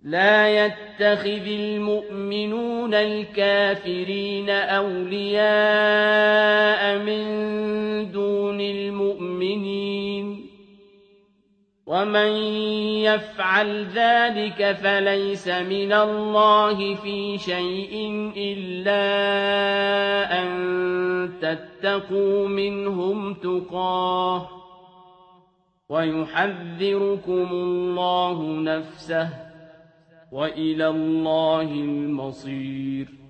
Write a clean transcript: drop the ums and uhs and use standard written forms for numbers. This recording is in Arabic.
لا يتخذ المؤمنون الكافرين أولياء من دون المؤمنين ومن يفعل ذلك فليس من الله في شيء إلا أن تتقوا منهم تقاه ويحذركم الله نفسه وإلى الله المصير